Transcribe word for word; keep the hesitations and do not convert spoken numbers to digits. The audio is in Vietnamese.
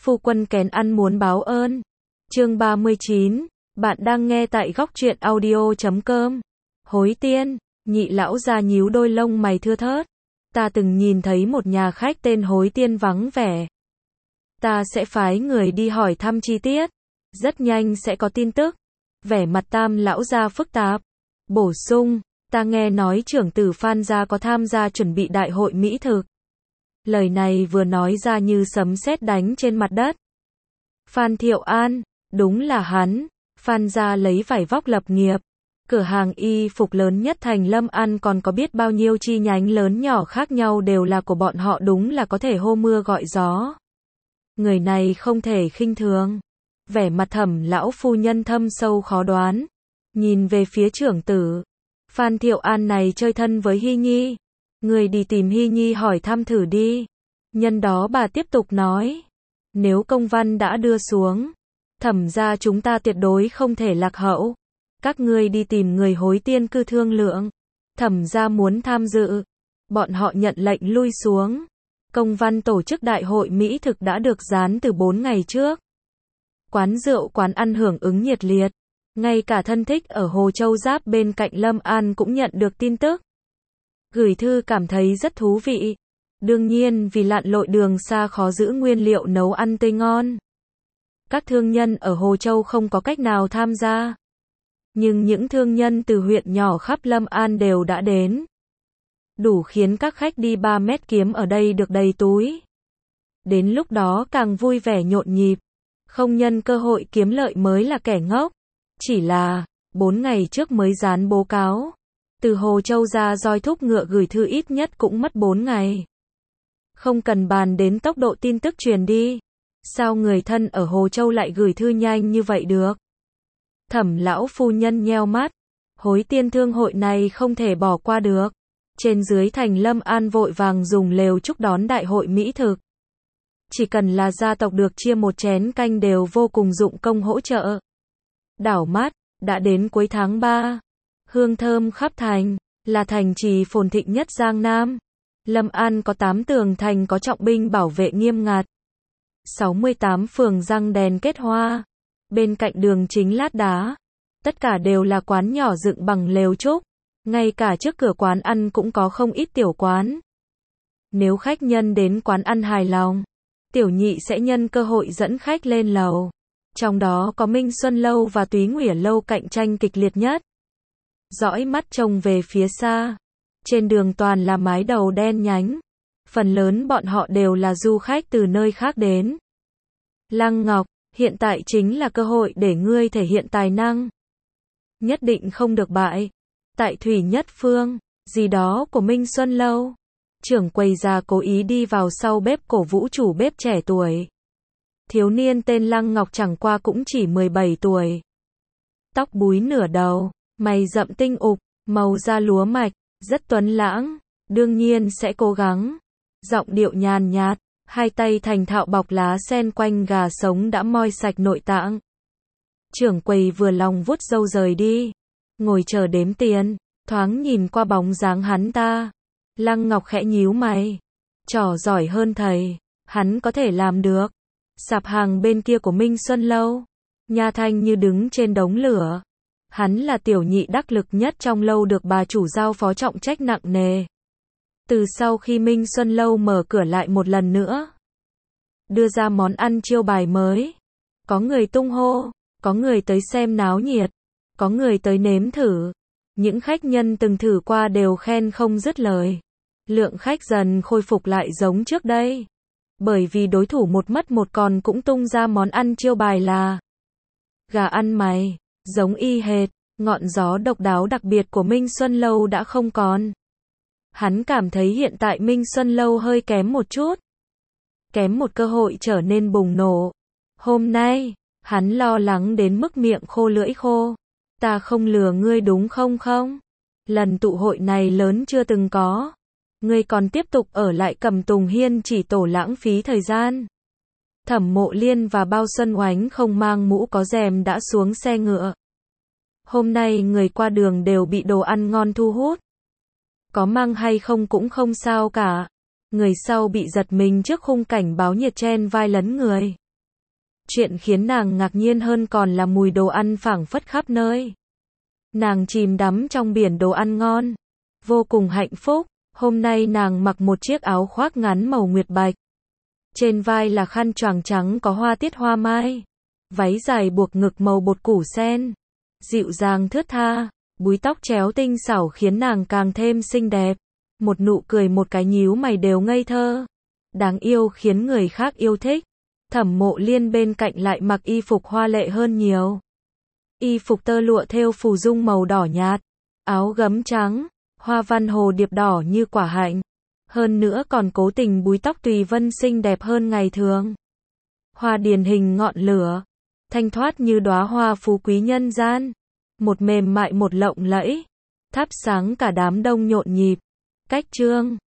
Phu quân kén ăn muốn báo ơn. Chương ba mươi chín, bạn đang nghe tại góc truyện audio chấm com. Hối tiên, nhị lão già nhíu đôi lông mày thưa thớt. Ta từng nhìn thấy một nhà khách tên Hối Tiên vắng vẻ. Ta sẽ phái người đi hỏi thăm chi tiết. Rất nhanh sẽ có tin tức. Vẻ mặt Tam lão gia phức tạp. Bổ sung, ta nghe nói trưởng tử Phan gia có tham gia chuẩn bị đại hội mỹ thực. Lời này vừa nói ra như sấm sét đánh trên mặt đất. Phan Thiệu An, đúng là hắn. Phan gia lấy vải vóc lập nghiệp. Cửa hàng y phục lớn nhất thành Lâm An còn có biết bao nhiêu chi nhánh lớn nhỏ khác nhau đều là của bọn họ, đúng là có thể hô mưa gọi gió. Người này không thể khinh thường. Vẻ mặt Thẩm lão phu nhân thâm sâu khó đoán. Nhìn về phía trưởng tử. Phan Thiệu An này chơi thân với Hy Nhi. Người đi tìm Hy Nhi hỏi thăm thử đi. Nhân đó bà tiếp tục nói. Nếu công văn đã đưa xuống, Thẩm gia chúng ta tuyệt đối không thể lạc hậu. Các ngươi đi tìm người Hối Tiên cư thương lượng. Thẩm gia muốn tham dự. Bọn họ nhận lệnh lui xuống. Công văn tổ chức đại hội mỹ thực đã được dán từ bốn ngày trước. Quán rượu quán ăn hưởng ứng nhiệt liệt. Ngay cả thân thích ở Hồ Châu Giáp bên cạnh Lâm An cũng nhận được tin tức. Gửi thư cảm thấy rất thú vị. Đương nhiên vì lặn lội đường xa khó giữ nguyên liệu nấu ăn tươi ngon. Các thương nhân ở Hồ Châu không có cách nào tham gia. Nhưng những thương nhân từ huyện nhỏ khắp Lâm An đều đã đến. Đủ khiến các khách đi ba mét kiếm ở đây được đầy túi. Đến lúc đó càng vui vẻ nhộn nhịp. Không nhân cơ hội kiếm lợi mới là kẻ ngốc. Chỉ là, bốn ngày trước mới dán báo cáo. Từ Hồ Châu ra roi thúc ngựa gửi thư ít nhất cũng mất bốn ngày. Không cần bàn đến tốc độ tin tức truyền đi. Sao người thân ở Hồ Châu lại gửi thư nhanh như vậy được? Thẩm lão phu nhân nheo mắt. Hối Tiên thương hội này không thể bỏ qua được. Trên dưới thành Lâm An vội vàng dùng lều chúc đón đại hội mỹ thực. Chỉ cần là gia tộc được chia một chén canh đều vô cùng dụng công hỗ trợ. Đảo mắt, đã đến cuối tháng ba. Hương thơm khắp thành, là thành trì phồn thịnh nhất Giang Nam. Lâm An có tám tường thành có trọng binh bảo vệ nghiêm ngặt. sáu mươi tám phường răng đèn kết hoa. Bên cạnh đường chính lát đá. Tất cả đều là quán nhỏ dựng bằng lều trúc. Ngay cả trước cửa quán ăn cũng có không ít tiểu quán. Nếu khách nhân đến quán ăn hài lòng, tiểu nhị sẽ nhân cơ hội dẫn khách lên lầu. Trong đó có Minh Xuân Lâu và Túy Nguyễn Lâu cạnh tranh kịch liệt nhất. Dõi mắt trông về phía xa. Trên đường toàn là mái đầu đen nhánh. Phần lớn bọn họ đều là du khách từ nơi khác đến. Lăng Ngọc, hiện tại chính là cơ hội để ngươi thể hiện tài năng. Nhất định không được bại. Tại Thủy Nhất Phương, gì đó của Minh Xuân Lâu. Trưởng quầy già cố ý đi vào sau bếp cổ vũ chủ bếp trẻ tuổi. Thiếu niên tên Lăng Ngọc chẳng qua cũng chỉ mười bảy tuổi. Tóc búi nửa đầu, mày rậm tinh ục, màu da lúa mạch, rất tuấn lãng, đương nhiên sẽ cố gắng. Giọng điệu nhàn nhạt, hai tay thành thạo bọc lá sen quanh gà sống đã moi sạch nội tạng. Trưởng quầy vừa lòng vuốt râu rời đi, ngồi chờ đếm tiền, thoáng nhìn qua bóng dáng hắn ta. Lăng Ngọc khẽ nhíu mày, trò giỏi hơn thầy, hắn có thể làm được. Sạp hàng bên kia của Minh Xuân Lâu, Nha Thanh như đứng trên đống lửa. Hắn là tiểu nhị đắc lực nhất trong lâu được bà chủ giao phó trọng trách nặng nề. Từ sau khi Minh Xuân Lâu mở cửa lại một lần nữa, đưa ra món ăn chiêu bài mới, có người tung hô, có người tới xem náo nhiệt, có người tới nếm thử. Những khách nhân từng thử qua đều khen không dứt lời. Lượng khách dần khôi phục lại giống trước đây. Bởi vì đối thủ một mất một còn cũng tung ra món ăn chiêu bài là gà ăn mày, giống y hệt. Ngọn gió độc đáo đặc biệt của Minh Xuân Lâu đã không còn. Hắn cảm thấy hiện tại Minh Xuân Lâu hơi kém một chút. Kém một cơ hội trở nên bùng nổ. Hôm nay, hắn lo lắng đến mức miệng khô lưỡi khô. Ta không lừa ngươi đúng không không? Lần tụ hội này lớn chưa từng có. Ngươi còn tiếp tục ở lại Cẩm Tùng Hiên chỉ tổ lãng phí thời gian. Thẩm Mộ Liên và Bao Xuân Oánh không mang mũ có rèm đã xuống xe ngựa. Hôm nay người qua đường đều bị đồ ăn ngon thu hút. Có mang hay không cũng không sao cả. Người sau bị giật mình trước khung cảnh báo nhiệt chen vai lấn người. Chuyện khiến nàng ngạc nhiên hơn còn là mùi đồ ăn phảng phất khắp nơi. Nàng chìm đắm trong biển đồ ăn ngon, vô cùng hạnh phúc. Hôm nay nàng mặc một chiếc áo khoác ngắn màu nguyệt bạch. Trên vai là khăn choàng trắng có hoa tiết hoa mai. Váy dài buộc ngực màu bột củ sen. Dịu dàng thướt tha, búi tóc chéo tinh xảo khiến nàng càng thêm xinh đẹp. Một nụ cười một cái nhíu mày đều ngây thơ. Đáng yêu khiến người khác yêu thích. Thẩm Mộ Liên bên cạnh lại mặc y phục hoa lệ hơn nhiều. Y phục tơ lụa thêu phù dung màu đỏ nhạt. Áo gấm trắng, hoa văn hồ điệp đỏ như quả hạnh. Hơn nữa còn cố tình búi tóc tùy vân xinh đẹp hơn ngày thường. Hoa điền hình ngọn lửa, thanh thoát như đóa hoa phú quý nhân gian. Một mềm mại một lộng lẫy, thắp sáng cả đám đông nhộn nhịp. Cách chương